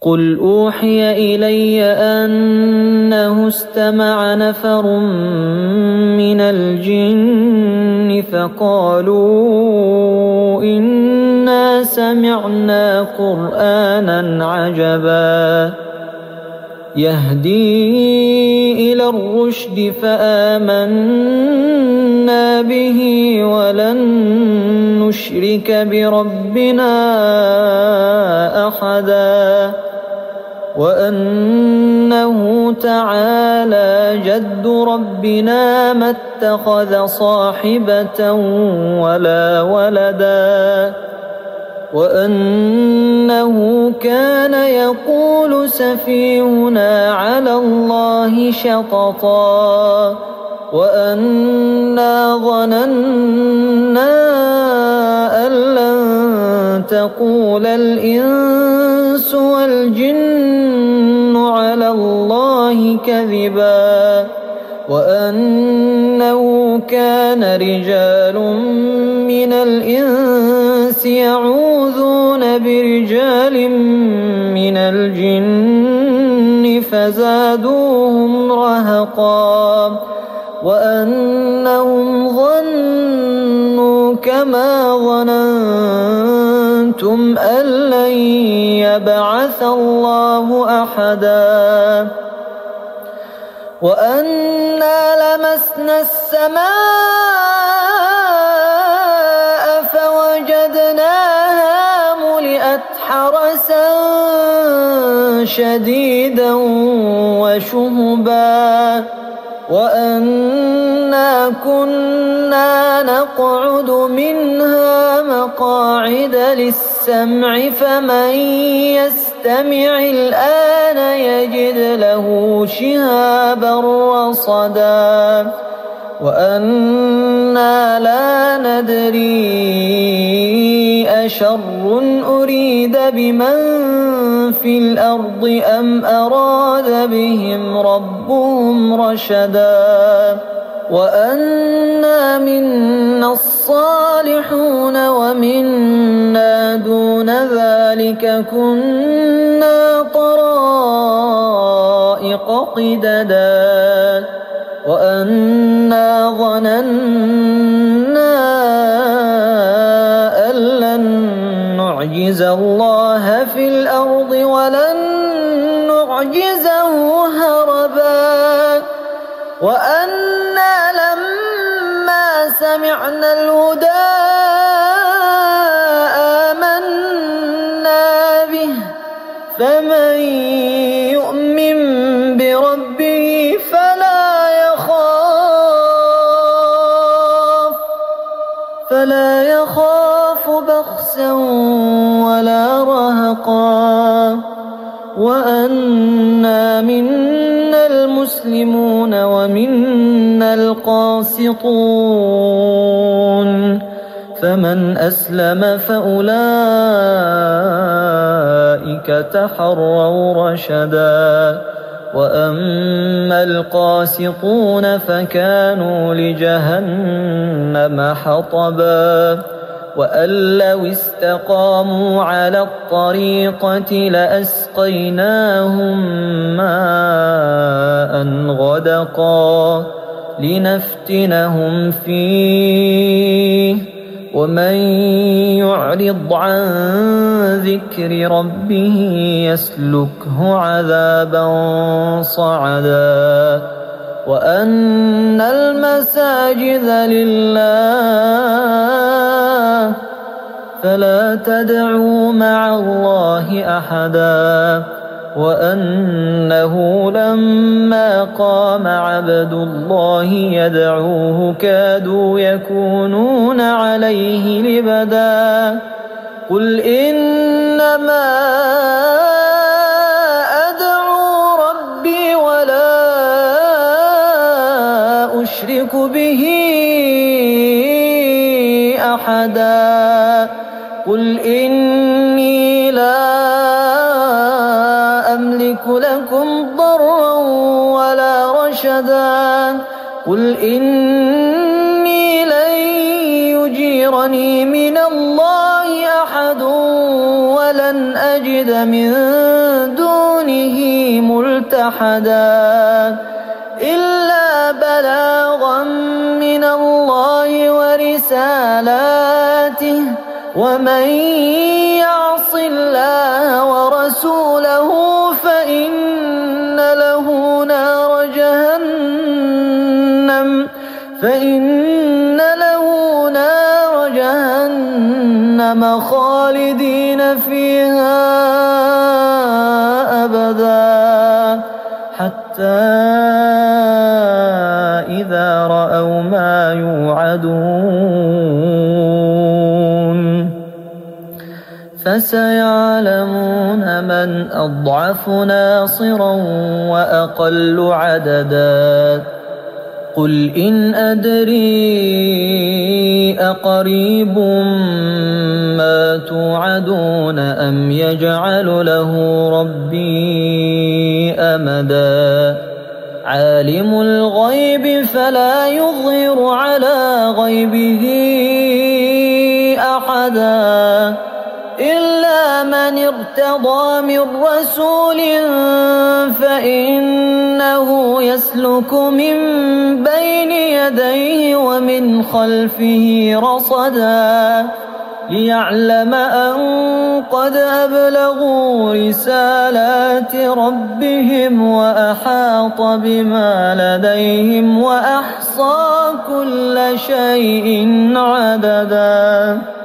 قل أوحي إلي أنه استمع نفر من الجن فقالوا إنا سمعنا قرآنا عجبا يهدي إلى الرشد فآمنا به ولن نشرك بربنا أحدا وأنه تعالى جد ربنا ما اتخذ صاحبة ولا ولدا وأنه كان يقول سفيهنا على الله شططا وأنا ظننا أن لن تقول الإنس والجن على الله كذبا وأنه كان رجال من الإنس يعوذون برجال من الجن فزادوهم رهقا وأنهم ظنوا كما ظننتم أن لن يبعث الله أحدا وأنا لمسنا السماء فوجدناها ملئت حرسا شديدا وشهبا وأنا كنا نقعد منها مقاعد للسمع فمن يستمع الآن يجد له شهابا رصدا وأنا لا ندري أشر أريد بمن في الأرض أم أراد بهم ربهم رشدا وأنا منا الصالحون ومنا دون ذلك كنا طرائق قددا وأنا ظننا أن لن نعجز الله في الأرض ولن نعجزه هربا وأنا لما سمعنا الهدى آمنا به فمن يؤمن بربه فلا يخاف بخسا ولا رهقا وأنا منا المسلمون ومنا القاسطون فمن أسلم فأولئك تحروا رشدا وأما القاسطون فكانوا لجهنم حطبا وأن لو استقاموا على الطريقة لأسقيناهم ماء غدقا لنفتنهم فيه ومن يعرض عن ذكر ربه يسلكه عذابا صعدا وأن المساجد لله فلا تدعوا مع الله أحدا وأنه لما قام عبد الله يدعوه كادوا يكونون عليه لبدا قل إنما أدعو ربي ولا أشرك به أحدا قل إني لا أملك لكم ضرا ولا رشدا قل إني لن يجيرني من الله أحد ولن أجد من أحدا إلا بلاغا من الله ورسالاته ومن يعص الله ورسوله فإن له نار جهنم خالدين فيها أبدا حتى إذا رأوا ما يوعدون فسيعلمون من أضعف ناصرا وأقل عددا قل إن أدري أقريب ما توعدون أم يجعل له ربي أمدا عالم الغيب فلا يظهر على غيبه أحدا إلا من ارتضى من رسول فإنه يسلك من بين يديه ومن خلفه رصدا ليعلم أن قد أبلغوا رسالات ربهم وأحاط بما لديهم وأحصى كل شيء عددا.